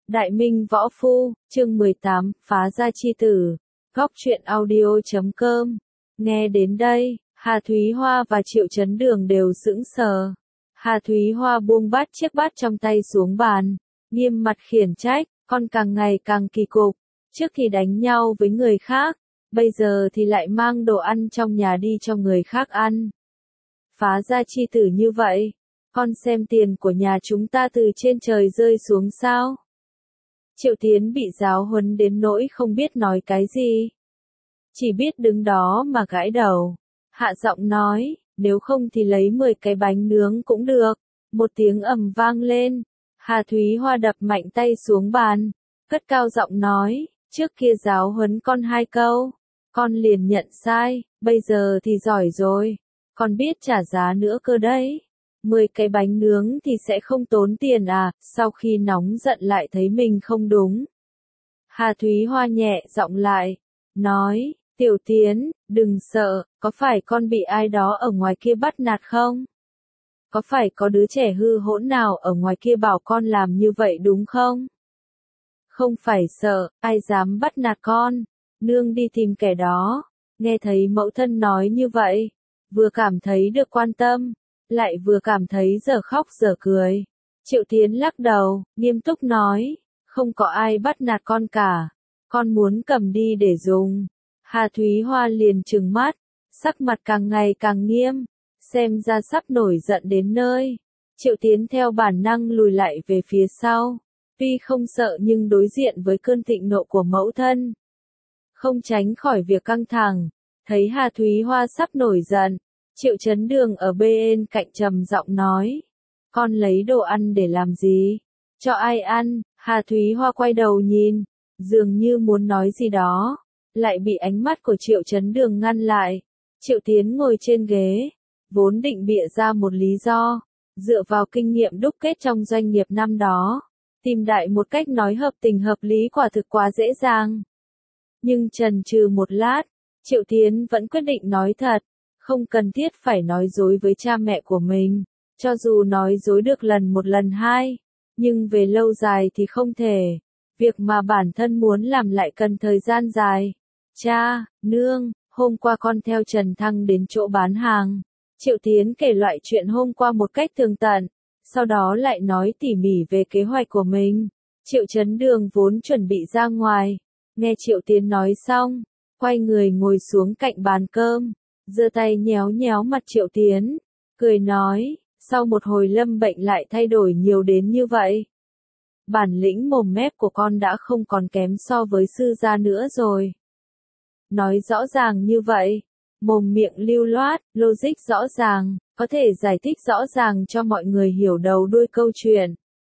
Đại Minh Võ Phu, chương 18, Phá Gia Chi Tử, Góc truyện audio.com. Nghe đến đây, Hà Thúy Hoa và Triệu Chấn Đường đều sững sờ. Hà Thúy Hoa buông chiếc bát trong tay xuống bàn, nghiêm mặt khiển trách, con càng ngày càng kỳ cục, trước thì đánh nhau với người khác, bây giờ thì lại mang đồ ăn trong nhà đi cho người khác ăn. Phá Gia Chi Tử như vậy, con xem tiền của nhà chúng ta từ trên trời rơi xuống sao? Triệu Tiến bị giáo huấn đến nỗi không biết nói cái gì. Chỉ biết đứng đó mà gãi đầu. Hạ giọng nói, nếu không thì lấy 10 cái bánh nướng cũng được. Một tiếng ầm vang lên. Hà Thúy Hoa đập mạnh tay xuống bàn. Cất cao giọng nói, trước kia giáo huấn con 2 câu. Con liền nhận sai, bây giờ thì giỏi rồi. Con biết trả giá nữa cơ đấy. 10 cái bánh nướng thì sẽ không tốn tiền à, sau khi nóng giận lại thấy mình không đúng. Hà Thúy Hoa nhẹ giọng lại, nói, Tiểu Tiến, đừng sợ, có phải con bị ai đó ở ngoài kia bắt nạt không? Có phải có đứa trẻ hư hỗn nào ở ngoài kia bảo con làm như vậy đúng không? Không phải sợ, ai dám bắt nạt con, nương đi tìm kẻ đó. Nghe thấy mẫu thân nói như vậy, vừa cảm thấy được quan tâm, lại vừa cảm thấy dở khóc dở cười. Triệu Tiến lắc đầu, nghiêm túc nói, không có ai bắt nạt con cả, con muốn cầm đi để dùng. Hà Thúy Hoa liền trừng mắt, sắc mặt càng ngày càng nghiêm, xem ra sắp nổi giận đến nơi. Triệu Tiến theo bản năng lùi lại về phía sau, tuy không sợ nhưng đối diện với cơn thịnh nộ của mẫu thân, không tránh khỏi việc căng thẳng. Thấy Hà Thúy Hoa sắp nổi giận, Triệu Chấn Đường ở bên cạnh trầm giọng nói, con lấy đồ ăn để làm gì? Cho ai ăn? Hà Thúy Hoa quay đầu nhìn, dường như muốn nói gì đó, lại bị ánh mắt của Triệu Chấn Đường ngăn lại. Triệu Tiến ngồi trên ghế, vốn định bịa ra một lý do, dựa vào kinh nghiệm đúc kết trong doanh nghiệp năm đó, tìm đại một cách nói hợp tình hợp lý quả thực quá dễ dàng. Nhưng chần chừ một lát, Triệu Tiến vẫn quyết định nói thật. Không cần thiết phải nói dối với cha mẹ của mình, cho dù nói dối được lần 1 lần 2, nhưng về lâu dài thì không thể. Việc mà bản thân muốn làm lại cần thời gian dài. Cha, nương, hôm qua con theo Trần Thăng đến chỗ bán hàng. Triệu Tiến kể loại chuyện hôm qua một cách tường tận, sau đó lại nói tỉ mỉ về kế hoạch của mình. Triệu Chấn Đường vốn chuẩn bị ra ngoài, nghe Triệu Tiến nói xong, quay người ngồi xuống cạnh bàn cơm. Giơ tay nhéo nhéo mặt Triệu Tiến, cười nói, sau một hồi lâm bệnh lại thay đổi nhiều đến như vậy. Bản lĩnh mồm mép của con đã không còn kém so với sư gia nữa rồi. Nói rõ ràng như vậy, mồm miệng lưu loát, logic rõ ràng, có thể giải thích rõ ràng cho mọi người hiểu đầu đuôi câu chuyện.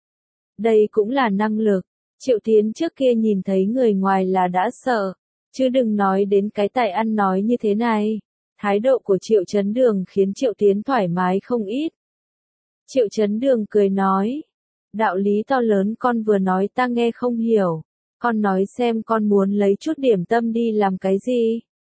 Đây cũng là năng lực. Triệu Tiến trước kia nhìn thấy người ngoài là đã sợ, chứ đừng nói đến cái tài ăn nói như thế này. Thái độ của Triệu Chấn Đường khiến Triệu Tiến thoải mái không ít. Triệu Chấn Đường cười nói, đạo lý to lớn con vừa nói ta nghe không hiểu, con nói xem con muốn lấy chút điểm tâm đi làm cái gì?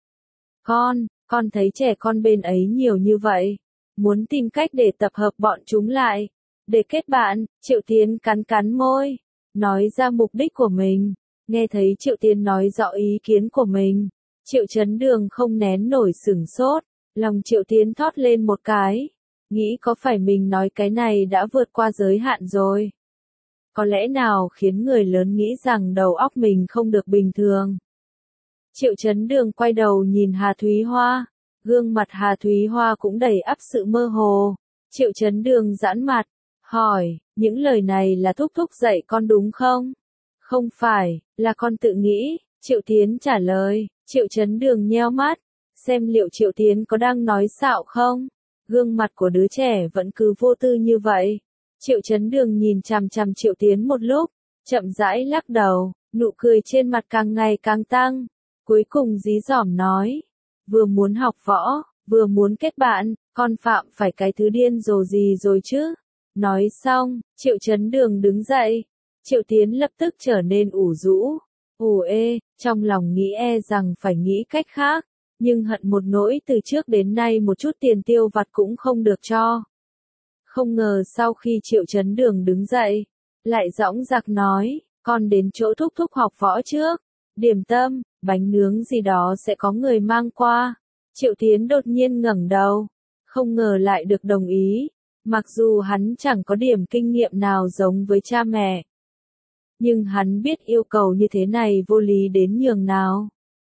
Con thấy trẻ con bên ấy nhiều như vậy, muốn tìm cách để tập hợp bọn chúng lại, để kết bạn. Triệu Tiến cắn cắn môi, nói ra mục đích của mình. Nghe thấy Triệu Tiến nói rõ ý kiến của mình, Triệu Chấn Đường không nén nổi sửng sốt, lòng Triệu Tiến thót lên một cái, nghĩ có phải mình nói cái này đã vượt qua giới hạn rồi. Có lẽ nào khiến người lớn nghĩ rằng đầu óc mình không được bình thường. Triệu Chấn Đường quay đầu nhìn Hà Thúy Hoa, gương mặt Hà Thúy Hoa cũng đầy ắp sự mơ hồ. Triệu Chấn Đường giãn mặt, hỏi, những lời này là thúc thúc dạy con đúng không? Không phải, là con tự nghĩ. Triệu Tiến trả lời. Triệu Chấn Đường nheo mắt, xem liệu Triệu Tiến có đang nói xạo không? Gương mặt của đứa trẻ vẫn cứ vô tư như vậy. Triệu Chấn Đường nhìn chằm chằm Triệu Tiến một lúc, chậm rãi lắc đầu, nụ cười trên mặt càng ngày càng tăng. Cuối cùng dí dỏm nói, vừa muốn học võ, vừa muốn kết bạn, con phạm phải cái thứ điên rồ gì rồi chứ? Nói xong, Triệu Chấn Đường đứng dậy. Triệu Tiến lập tức trở nên ủ rũ. Trong lòng nghĩ rằng phải nghĩ cách khác, nhưng hận một nỗi từ trước đến nay một chút tiền tiêu vặt cũng không được cho. Không ngờ sau khi Triệu Chấn Đường đứng dậy, lại dõng dạc nói, con đến chỗ thúc thúc học võ trước, điểm tâm, bánh nướng gì đó sẽ có người mang qua. Triệu Tiến đột nhiên ngẩng đầu, không ngờ lại được đồng ý, mặc dù hắn chẳng có điểm kinh nghiệm nào giống với cha mẹ. Nhưng hắn biết yêu cầu như thế này vô lý đến nhường nào.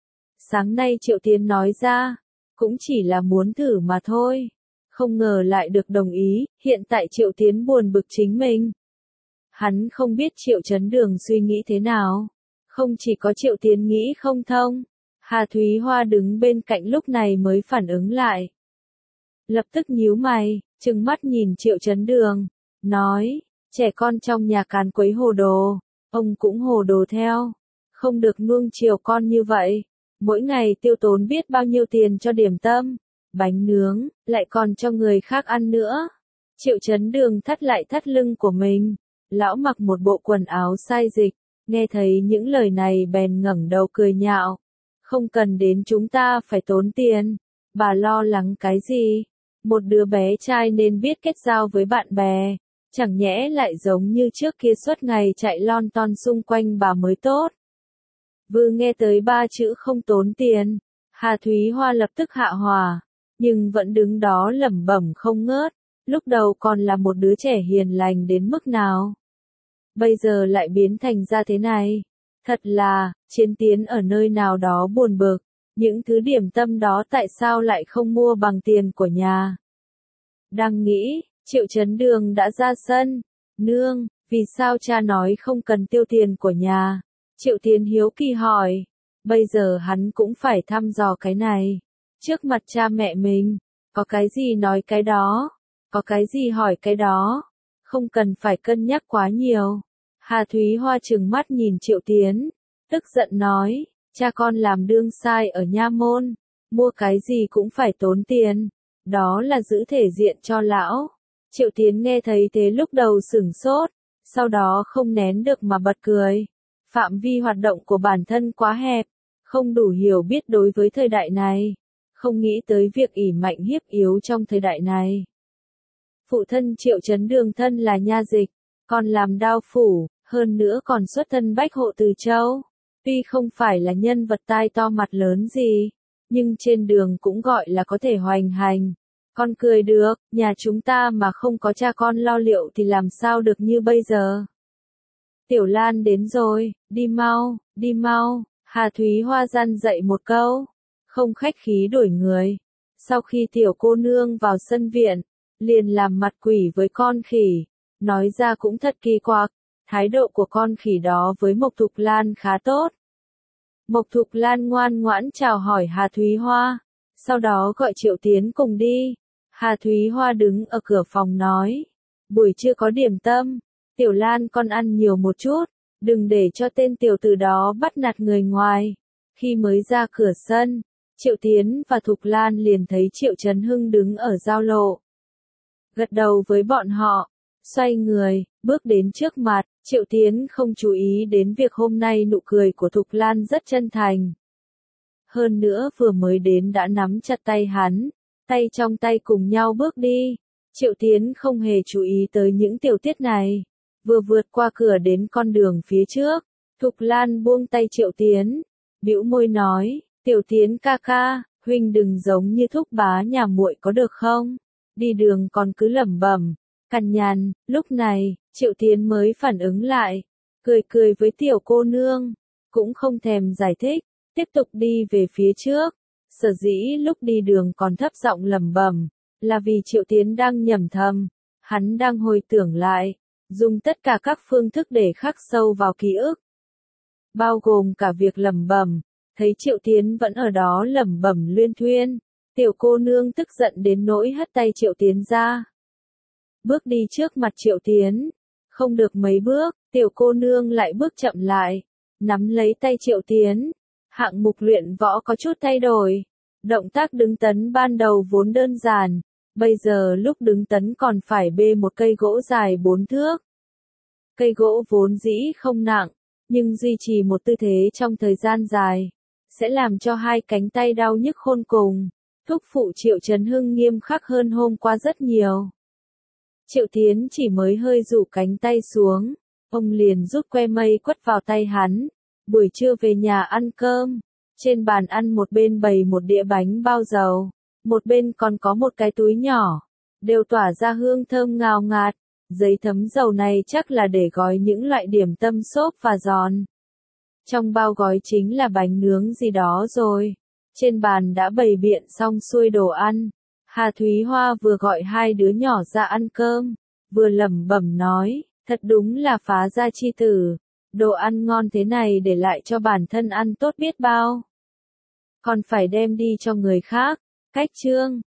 Sáng nay Triệu Tiến nói ra, cũng chỉ là muốn thử mà thôi. Không ngờ lại được đồng ý, hiện tại Triệu Tiến buồn bực chính mình. Hắn không biết Triệu Chấn Đường suy nghĩ thế nào. Không chỉ có Triệu Tiến nghĩ không thông, Hà Thúy Hoa đứng bên cạnh lúc này mới phản ứng lại. Lập tức nhíu mày, trừng mắt nhìn Triệu Chấn Đường, nói, trẻ con trong nhà càn quấy hồ đồ, ông cũng hồ đồ theo. Không được nuông chiều con như vậy, mỗi ngày tiêu tốn biết bao nhiêu tiền cho điểm tâm, bánh nướng, lại còn cho người khác ăn nữa. Triệu Chấn Đường thắt lại thắt lưng của mình, lão mặc một bộ quần áo sai dịch, nghe thấy những lời này bèn ngẩng đầu cười nhạo. Không cần đến chúng ta phải tốn tiền, bà lo lắng cái gì? Một đứa bé trai nên biết kết giao với bạn bè, chẳng nhẽ lại giống như trước kia suốt ngày chạy lon ton xung quanh bà mới tốt. Vừa nghe tới ba chữ không tốn tiền, Hà Thúy Hoa lập tức hạ hỏa, nhưng vẫn đứng đó lẩm bẩm không ngớt, lúc đầu còn là một đứa trẻ hiền lành đến mức nào. Bây giờ lại biến thành ra thế này. Thật là, Chiến Tiến ở nơi nào đó buồn bực, những thứ điểm tâm đó tại sao lại không mua bằng tiền của nhà. Đang nghĩ, Triệu Chấn Đường đã ra sân. Nương, vì sao cha nói không cần tiêu tiền của nhà? Triệu Tiến hiếu kỳ hỏi. Bây giờ hắn cũng phải thăm dò cái này. Trước mặt cha mẹ mình, có cái gì nói cái đó, có cái gì hỏi cái đó. Không cần phải cân nhắc quá nhiều. Hà Thúy Hoa trừng mắt nhìn Triệu Tiến, tức giận nói, cha con làm đương sai ở nha môn, mua cái gì cũng phải tốn tiền, đó là giữ thể diện cho lão. Triệu Tiến nghe thấy thế lúc đầu sửng sốt, sau đó không nén được mà bật cười. Phạm vi hoạt động của bản thân quá hẹp, không đủ hiểu biết đối với thời đại này, không nghĩ tới việc ỷ mạnh hiếp yếu trong thời đại này. Phụ thân Triệu Chấn Đường thân là nha dịch, còn làm đao phủ, hơn nữa còn xuất thân bách hộ từ châu. Tuy không phải là nhân vật tai to mặt lớn gì, nhưng trên đường cũng gọi là có thể hoành hành. Con cười được, nhà chúng ta mà không có cha con lo liệu thì làm sao được như bây giờ. Tiểu Lan đến rồi, đi mau, đi mau. Hà Thúy Hoa gian dạy một câu, không khách khí đuổi người. Sau khi tiểu cô nương vào sân viện, liền làm mặt quỷ với con khỉ, nói ra cũng thật kỳ quặc, thái độ của con khỉ đó với Mộc Thục Lan khá tốt. Mộc Thục Lan ngoan ngoãn chào hỏi Hà Thúy Hoa, sau đó gọi Triệu Tiến cùng đi. Hà Thúy Hoa đứng ở cửa phòng nói, buổi trưa có điểm tâm, Tiểu Lan con ăn nhiều một chút, đừng để cho tên tiểu tử đó bắt nạt người ngoài. Khi mới ra cửa sân, Triệu Tiến và Thục Lan liền thấy Triệu Chấn Hưng đứng ở giao lộ. Gật đầu với bọn họ, xoay người, bước đến trước mặt, Triệu Tiến không chú ý đến việc hôm nay nụ cười của Thục Lan rất chân thành. Hơn nữa vừa mới đến đã nắm chặt tay hắn, tay trong tay cùng nhau bước đi. Triệu Tiến không hề chú ý tới những tiểu tiết này. Vừa vượt qua cửa đến con đường phía trước, Thục Lan buông tay Triệu Tiến, bĩu môi nói, Tiểu Tiến ca ca, huynh đừng giống như thúc bá nhà muội có được không? Đi đường còn cứ lẩm bẩm, cằn nhằn. Lúc này, Triệu Tiến mới phản ứng lại, cười cười với tiểu cô nương, cũng không thèm giải thích, tiếp tục đi về phía trước. Sở dĩ lúc đi đường còn thấp giọng lẩm bẩm, là vì Triệu Tiến đang nhẩm thầm, hắn đang hồi tưởng lại, dùng tất cả các phương thức để khắc sâu vào ký ức, bao gồm cả việc lẩm bẩm. Thấy Triệu Tiến vẫn ở đó lẩm bẩm luyên thuyên, tiểu cô nương tức giận đến nỗi hất tay Triệu Tiến ra. Bước đi trước mặt Triệu Tiến, không được mấy bước, tiểu cô nương lại bước chậm lại, nắm lấy tay Triệu Tiến. Hạng mục luyện võ có chút thay đổi, động tác đứng tấn ban đầu vốn đơn giản, bây giờ lúc đứng tấn còn phải bê một cây gỗ dài 4 thước. Cây gỗ vốn dĩ không nặng, nhưng duy trì một tư thế trong thời gian dài, sẽ làm cho hai cánh tay đau nhức khôn cùng. Thúc phụ Triệu Chấn Hưng nghiêm khắc hơn hôm qua rất nhiều. Triệu Tiến chỉ mới hơi rũ cánh tay xuống, Ông liền rút que mây quất vào tay hắn. Buổi trưa về nhà ăn cơm. Trên bàn ăn một bên bày một đĩa bánh bao dầu. Một bên còn có một cái túi nhỏ. Đều tỏa ra hương thơm ngào ngạt. Giấy thấm dầu này chắc là để gói những loại điểm tâm xốp và giòn. Trong bao gói chính là bánh nướng gì đó rồi. Trên bàn đã bày biện xong xuôi đồ ăn. Hà Thúy Hoa vừa gọi hai đứa nhỏ ra ăn cơm, vừa lẩm bẩm nói, thật đúng là phá gia chi tử. Đồ ăn ngon thế này để lại cho bản thân ăn tốt biết bao. Còn phải đem đi cho người khác. Cách chương